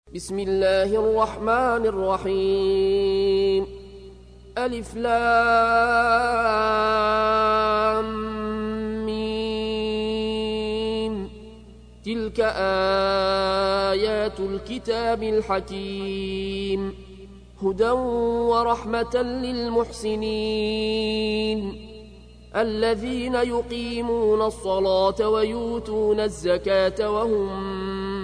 بسم الله الرحمن الرحيم. ألف لام ميم. تلك آيات الكتاب الحكيم، هدى ورحمة للمحسنين الذين يقيمون الصلاة ويؤتون الزكاة وهم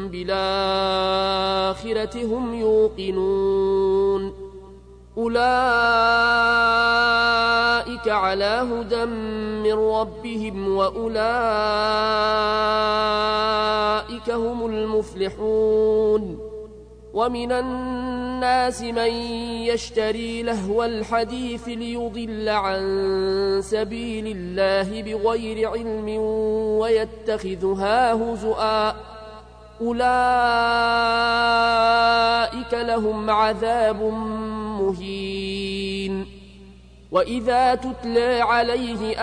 بالآخرة هم يوقنون. أولئك على هدى من ربهم وأولئك هم المفلحون. ومن الناس من يشتري لهو الحديث ليضل عن سبيل الله بغير علم ويتخذها هزؤا، أولئك لهم عذاب مهين. وإذا تتلى عليه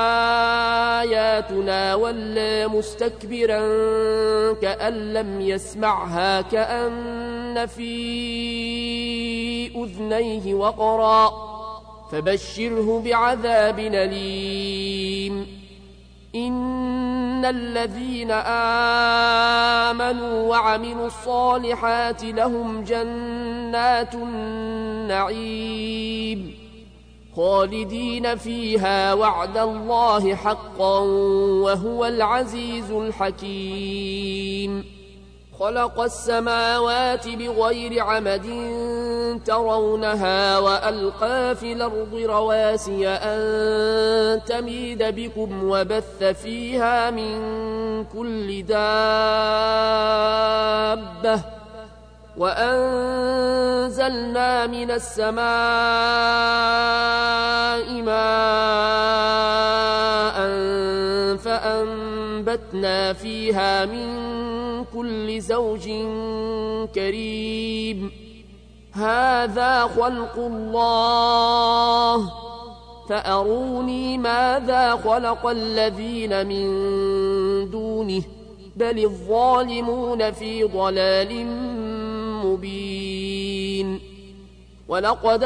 آياتنا ولى مستكبرا كأن لم يسمعها كأن في أذنيه وقرا، فبشره بعذاب أليم. إن الذين آمنوا وعملوا الصالحات لهم جنات النعيم خالدين فيها وعد الله حقا وهو العزيز الحكيم. خلق السماوات بغير عمد ترونها وألقى في الأرض رواسي أن تميد بكم وبث فيها من كل دابة، وأنزلنا من السماء ماء فأنبتنا فيها من كل زوج كريم. هذا خلق الله فأروني ماذا خلق الذين من دونه بل الظالمون في ضلال مبين. ولقد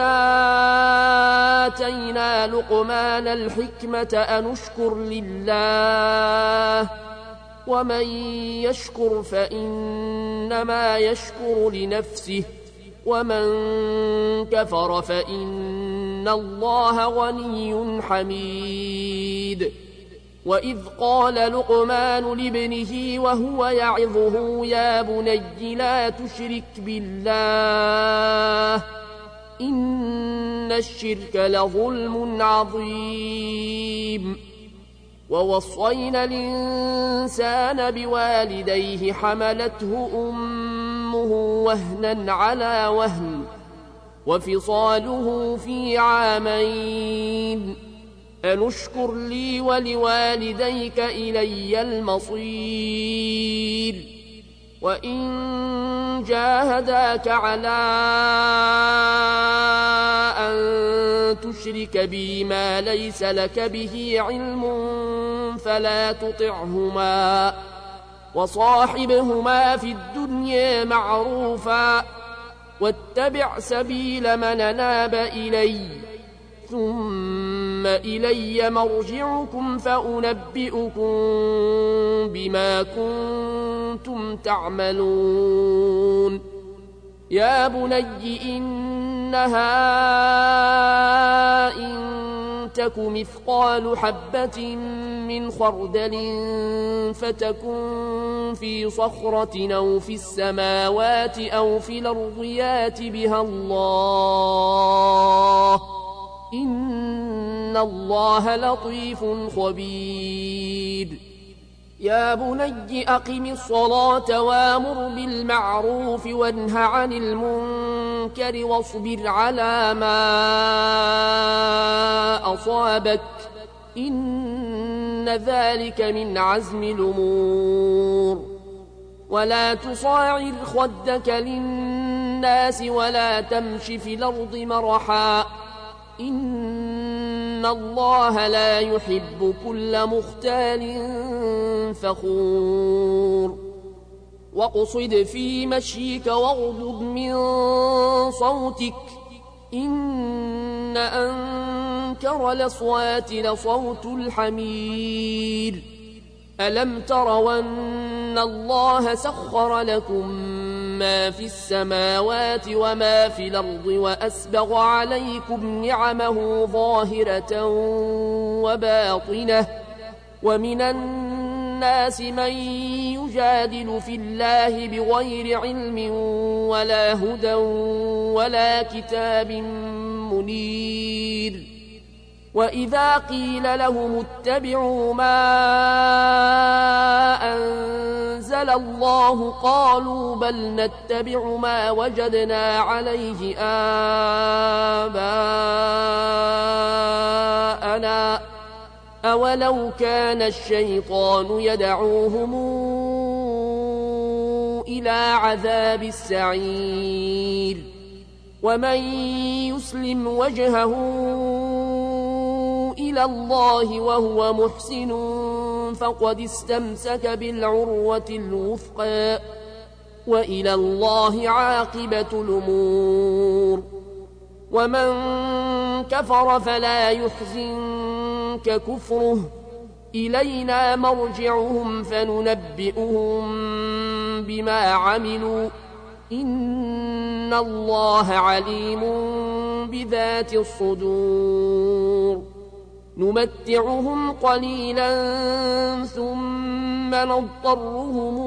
آتينا لقمان الحكمة أن اشكر لله، ومن يشكر فإنما يشكر لنفسه، ومن كفر فإن الله غني حميد. وإذ قال لقمان لابنه وهو يعظه يا بني لا تشرك بالله إن الشرك لظلم عظيم. ووصينا الإنسان بوالديه حملته أمه وهنا على وهن وفصاله في عامين أن اشكر لي ولوالديك إلي المصير. وإن جاهداك على أن تشرك بي ما ليس لك به علم فلا تطعهما، وصاحبهما في الدنيا معروفا، واتبع سبيل من أناب إلي، ثم إلي مرجعكم فأنبئكم بما كنتم تعملون. يا بني إنها إن تك مثقال حبة من خردل فتكن في صخرة أو في السماوات أو في الأرض يات بها الله إن الله لطيف خبير. يا بني أقم الصلاة وامر بالمعروف وانه عن المنكر واصبر على ما أصابك إن ذلك من عزم الأمور. ولا تصاعر خدك للناس ولا تمش في الأرض مرحا إن الله لا يحب كل مختال فخور. واقصد في مشيك واغضض من صوتك إن أنكر الأصوات لصوت الحمير ألم تروا أن الله سخر لكم ما في السماوات وما في الأرض وأسبغ عليكم نعمه ظاهرة وباطنة ومن الناس من يجادل في الله بغير علم ولا هدى ولا كتاب منير وإذا قيل لهم اتبعوا ما أنزل الله قالوا بل نتبع ما وجدنا عليه آباءنا أولو كان الشيطان يدعوهم إلى عذاب السعير ومن يسلم وجهه إلى الله وهو محسن فقد استمسك بالعروة الوثقى وإلى الله عاقبة الأمور ومن كفر فلا يحزنك كفره إلينا مرجعهم فننبئهم بما عملوا إن الله عليم بذات الصدور نمتعهم قليلا ثم نضطرهم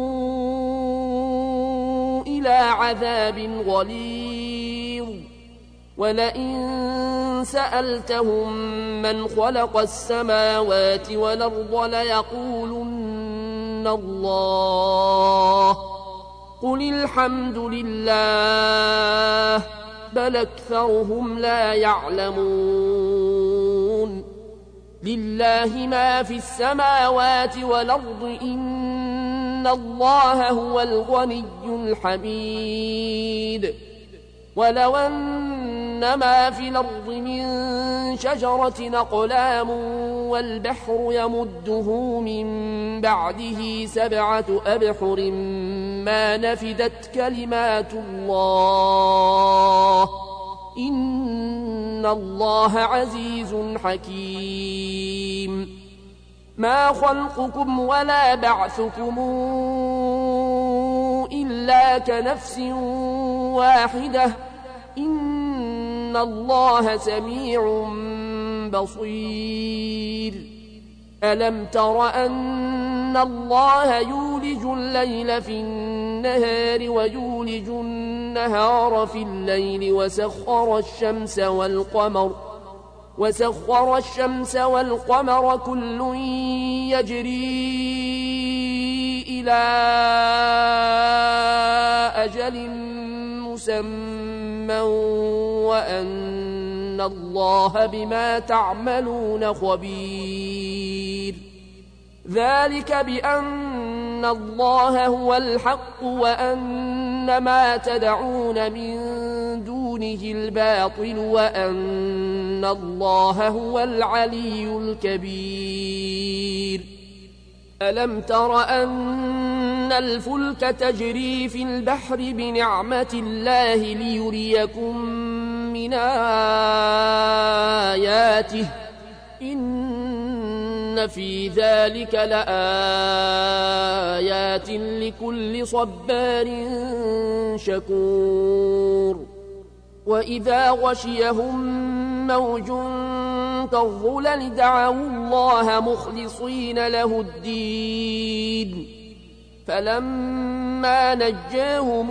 إلى عذاب غليظ ولئن سألتهم من خلق السماوات والأرض ليقولن الله قل الحمد لله بل أكثرهم لا يعلمون لله ما في السماوات والأرض إن الله هو الغني الحميد ولو أن ما في الأرض من شجرة أقلام والبحر يمده من بعده 7 أبحر ما نفدت كلمات الله إن الله عزيز حكيم ما خلقكم ولا بعثكم إلا كنفس واحدة إن الله سميع بصير ألم تر أن الله يولج الليل في النهار ويولج النهار في الليل وسخر الشمس والقمر كل يجري إلى أجل مسمى وأن الله بما تعملون خبير ذلك بأن الله هو الحق وأن ما تدعون من دونه الباطل وأن الله هو العلي الكبير ألم تر أن الفلك تجري في البحر بنعمة الله ليريكم من آياته إن في ذلك لآيات لكل صبار شكور وإذا غشيهم موج كالظلل دعوا الله مخلصين له الدين فلما نجاهم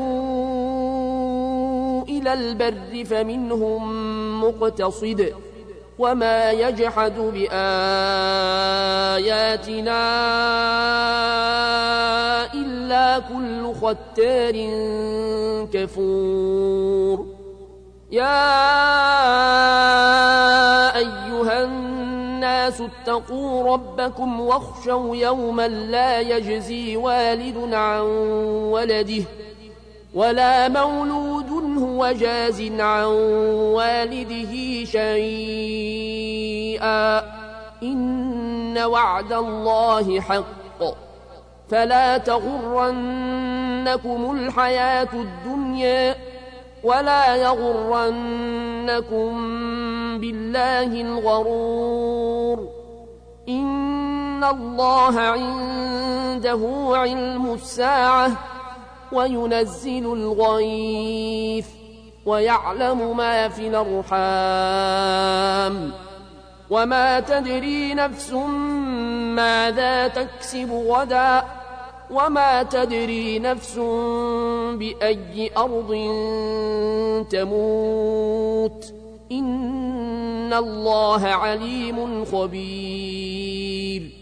إلى البر فمنهم مقتصد وما يجحد بآياتنا إلا كل ختار كفور يا أيها الناس اتقوا ربكم واخشوا يوما لا يجزي والد عن ولده ولا مولود هو جاز عن والده شيئا إن وعد الله حق فلا تغرنكم تغرنكم الحياة الدنيا ولا يغرنكم بالله الغرور إن الله عنده علم الساعة وينزل الغيث ويعلم ما في الأرحام وما تدري نفس ماذا تكسب غدا وما تدري نفس بأي أرض تموت إن الله عليم خبير